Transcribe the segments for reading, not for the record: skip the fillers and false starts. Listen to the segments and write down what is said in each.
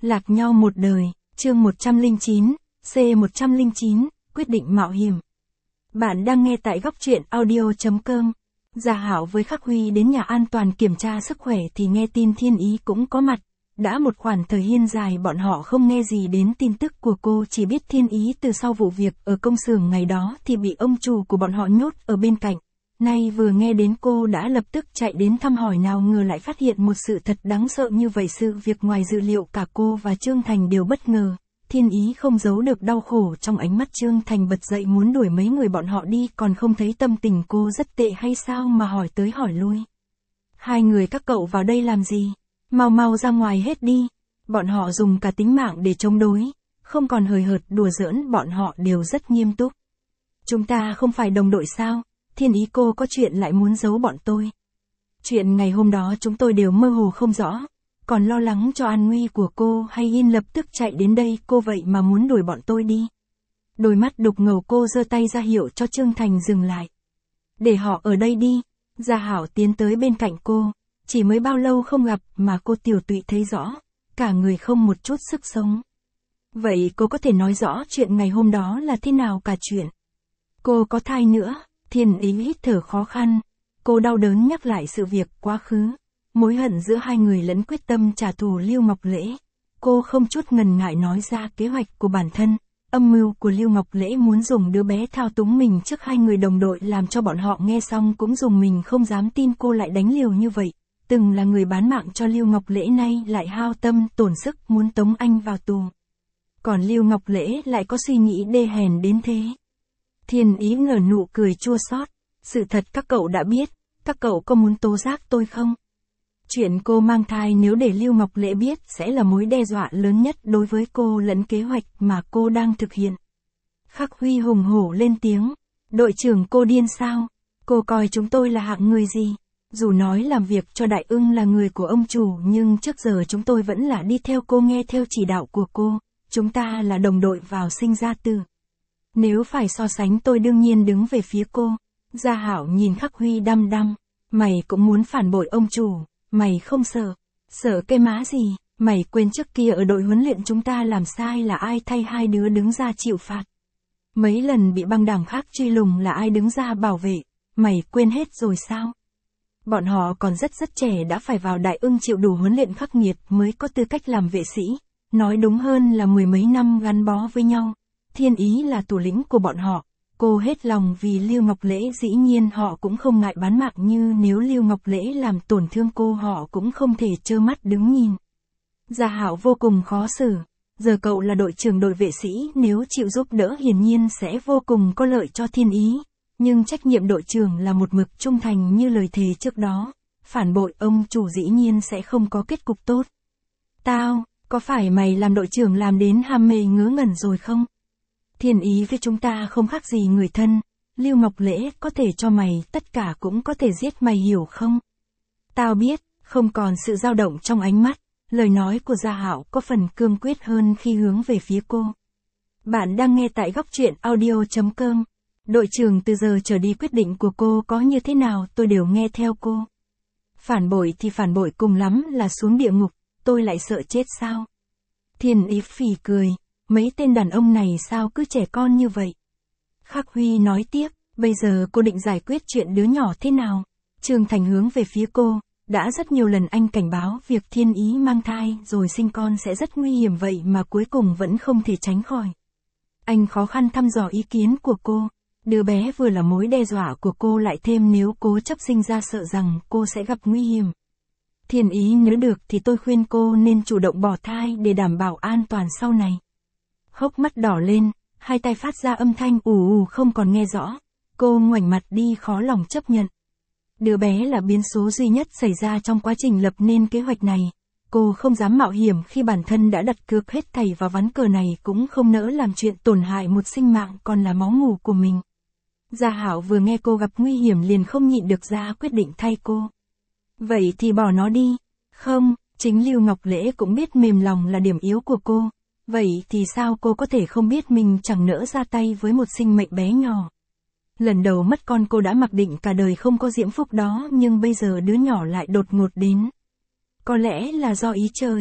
Lạc nhau một đời, chương 109, C109, quyết định mạo hiểm. Bạn đang nghe tại góc truyện audio.com. Gia Hảo với Khắc Huy đến nhà an toàn kiểm tra sức khỏe thì nghe tin Thiên Ý cũng có mặt. Đã một khoảng thời gian dài bọn họ không nghe gì đến tin tức của cô, chỉ biết Thiên Ý từ sau vụ việc ở công xưởng ngày đó thì bị ông chủ của bọn họ nhốt ở bên cạnh. Nay vừa nghe đến cô đã lập tức chạy đến thăm hỏi, nào ngờ lại phát hiện một sự thật đáng sợ như vậy. Sự việc ngoài dự liệu, cả cô và Trương Thành đều bất ngờ. Thiên Ý không giấu được đau khổ trong ánh mắt. Trương Thành bật dậy muốn đuổi mấy người bọn họ đi, còn không thấy tâm tình cô rất tệ hay sao mà hỏi tới hỏi lui. Hai người các cậu vào đây làm gì? Mau mau ra ngoài hết đi. Bọn họ dùng cả tính mạng để chống đối, không còn hời hợt đùa giỡn, bọn họ đều rất nghiêm túc. Chúng ta không phải đồng đội sao? Thiên Ý, cô có chuyện lại muốn giấu bọn tôi. Chuyện ngày hôm đó chúng tôi đều mơ hồ không rõ, còn lo lắng cho an nguy của cô hay in lập tức chạy đến đây, cô vậy mà muốn đuổi bọn tôi đi. Đôi mắt đục ngầu cô giơ tay ra hiệu cho Trương Thành dừng lại. Để họ ở đây đi. Gia Hảo tiến tới bên cạnh cô, chỉ mới bao lâu không gặp mà cô tiểu tụy thấy rõ, cả người không một chút sức sống. Vậy cô có thể nói rõ chuyện ngày hôm đó là thế nào cả chuyện? Cô có thai nữa. Thiên Ý hít thở khó khăn, cô đau đớn nhắc lại sự việc quá khứ, mối hận giữa hai người lẫn quyết tâm trả thù Lưu Ngọc Lễ. Cô không chút ngần ngại nói ra kế hoạch của bản thân, âm mưu của Lưu Ngọc Lễ muốn dùng đứa bé thao túng mình trước hai người đồng đội, làm cho bọn họ nghe xong cũng dùng mình, không dám tin cô lại đánh liều như vậy. Từng là người bán mạng cho Lưu Ngọc Lễ, nay lại hao tâm tổn sức muốn tống anh vào tù. Còn Lưu Ngọc Lễ lại có suy nghĩ đê hèn đến thế. Thiên Ý nở nụ cười chua xót. Sự thật các cậu đã biết, các cậu có muốn tố giác tôi không? Chuyện cô mang thai nếu để Lưu Ngọc Lễ biết sẽ là mối đe dọa lớn nhất đối với cô lẫn kế hoạch mà cô đang thực hiện. Khắc Huy hùng hổ lên tiếng. Đội trưởng, cô điên sao? Cô coi chúng tôi là hạng người gì? Dù nói làm việc cho Đại Ưng là người của ông chủ, nhưng trước giờ chúng tôi vẫn là đi theo cô, nghe theo chỉ đạo của cô. Chúng ta là đồng đội vào sinh ra tử. Nếu phải so sánh tôi đương nhiên đứng về phía cô. Gia Hảo nhìn Khắc Huy đăm đăm. Mày cũng muốn phản bội ông chủ, mày không sợ? Sợ cái má gì? Mày quên trước kia ở đội huấn luyện chúng ta làm sai là ai thay hai đứa đứng ra chịu phạt? Mấy lần bị băng đảng khác truy lùng là ai đứng ra bảo vệ? Mày quên hết rồi sao? Bọn họ còn rất trẻ đã phải vào Đại Ưng chịu đủ huấn luyện khắc nghiệt mới có tư cách làm vệ sĩ. Nói đúng hơn là mười mấy năm gắn bó với nhau. Thiên Ý là thủ lĩnh của bọn họ. Cô hết lòng vì Lưu Ngọc Lễ, dĩ nhiên họ cũng không ngại bán mạng, như nếu Lưu Ngọc Lễ làm tổn thương cô họ cũng không thể trơ mắt đứng nhìn. Gia Hảo vô cùng khó xử. Giờ cậu là đội trưởng đội vệ sĩ, nếu chịu giúp đỡ hiển nhiên sẽ vô cùng có lợi cho Thiên Ý. Nhưng trách nhiệm đội trưởng là một mực trung thành như lời thề trước đó. Phản bội ông chủ dĩ nhiên sẽ không có kết cục tốt. Có phải mày làm đội trưởng làm đến ham mê ngớ ngẩn rồi không? Thiên Ý với chúng ta không khác gì người thân. Lưu Ngọc Lễ có thể cho mày tất cả cũng có thể giết mày, hiểu không? Tao biết. Không còn sự dao động trong ánh mắt. Lời nói của Gia Hảo có phần cương quyết hơn khi hướng về phía cô. Bạn đang nghe tại góc truyện audio.com. Đội trưởng, từ giờ trở đi quyết định của cô có như thế nào tôi đều nghe theo cô. Phản bội thì phản bội, cùng lắm là xuống địa ngục, tôi lại sợ chết sao? Thiên Ý phì cười. Mấy tên đàn ông này sao cứ trẻ con như vậy? Khắc Huy nói tiếp. Bây giờ cô định giải quyết chuyện đứa nhỏ thế nào? Trương Thành hướng về phía cô. Đã rất nhiều lần anh cảnh báo việc Thiên Ý mang thai rồi sinh con sẽ rất nguy hiểm, vậy mà cuối cùng vẫn không thể tránh khỏi. Anh khó khăn thăm dò ý kiến của cô. Đứa bé vừa là mối đe dọa của cô, lại thêm nếu cố chấp sinh ra sợ rằng cô sẽ gặp nguy hiểm. Thiên Ý, nếu được thì tôi khuyên cô nên chủ động bỏ thai để đảm bảo an toàn sau này. Hốc mắt đỏ lên, hai tay phát ra âm thanh ù ù không còn nghe rõ. Cô ngoảnh mặt đi, khó lòng chấp nhận. Đứa bé là biến số duy nhất xảy ra trong quá trình lập nên kế hoạch này. Cô không dám mạo hiểm khi bản thân đã đặt cược hết thảy vào ván cờ này, cũng không nỡ làm chuyện tổn hại một sinh mạng còn là máu mủ của mình. Gia Hảo vừa nghe cô gặp nguy hiểm liền không nhịn được ra quyết định thay cô. Vậy thì bỏ nó đi. Không, chính Lưu Ngọc Lễ cũng biết mềm lòng là điểm yếu của cô. Vậy thì sao cô có thể không biết mình chẳng nỡ ra tay với một sinh mệnh bé nhỏ. Lần đầu mất con cô đã mặc định cả đời không có diễm phúc đó, nhưng bây giờ đứa nhỏ lại đột ngột đến. Có lẽ là do ý trời.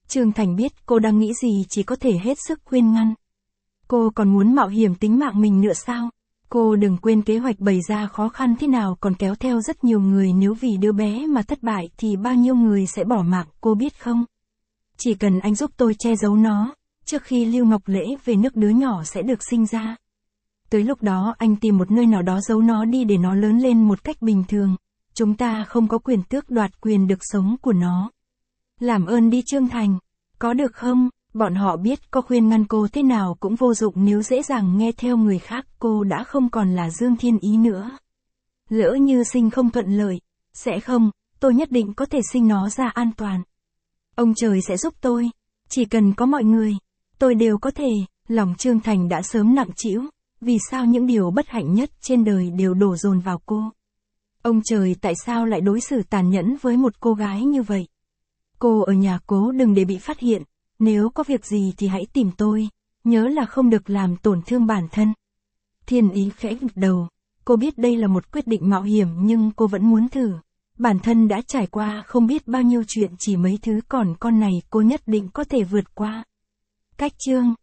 Trương Thành biết cô đang nghĩ gì chỉ có thể hết sức khuyên ngăn. Cô còn muốn mạo hiểm tính mạng mình nữa sao? Cô đừng quên kế hoạch bày ra khó khăn thế nào còn kéo theo rất nhiều người, nếu vì đứa bé mà thất bại thì bao nhiêu người sẽ bỏ mạng, cô biết không? Chỉ cần anh giúp tôi che giấu nó, trước khi Lưu Ngọc Lễ về nước đứa nhỏ sẽ được sinh ra. Tới lúc đó anh tìm một nơi nào đó giấu nó đi để nó lớn lên một cách bình thường. Chúng ta không có quyền tước đoạt quyền được sống của nó. Làm ơn đi Trương Thành, có được không? Bọn họ biết có khuyên ngăn cô thế nào cũng vô dụng, nếu dễ dàng nghe theo người khác cô đã không còn là Dương Thiên Ý nữa. Lỡ như sinh không thuận lợi, sẽ không, tôi nhất định có thể sinh nó ra an toàn. Ông trời sẽ giúp tôi, chỉ cần có mọi người, tôi đều có thể. Lòng Trương Thành đã sớm nặng trĩu, vì sao những điều bất hạnh nhất trên đời đều đổ dồn vào cô? Ông trời tại sao lại đối xử tàn nhẫn với một cô gái như vậy? Cô ở nhà cố đừng để bị phát hiện, nếu có việc gì thì hãy tìm tôi, nhớ là không được làm tổn thương bản thân. Thiên Ý khẽ gật đầu, cô biết đây là một quyết định mạo hiểm nhưng cô vẫn muốn thử. Bản thân đã trải qua không biết bao nhiêu chuyện, chỉ mấy thứ còn con này cô nhất định có thể vượt qua. Cách chương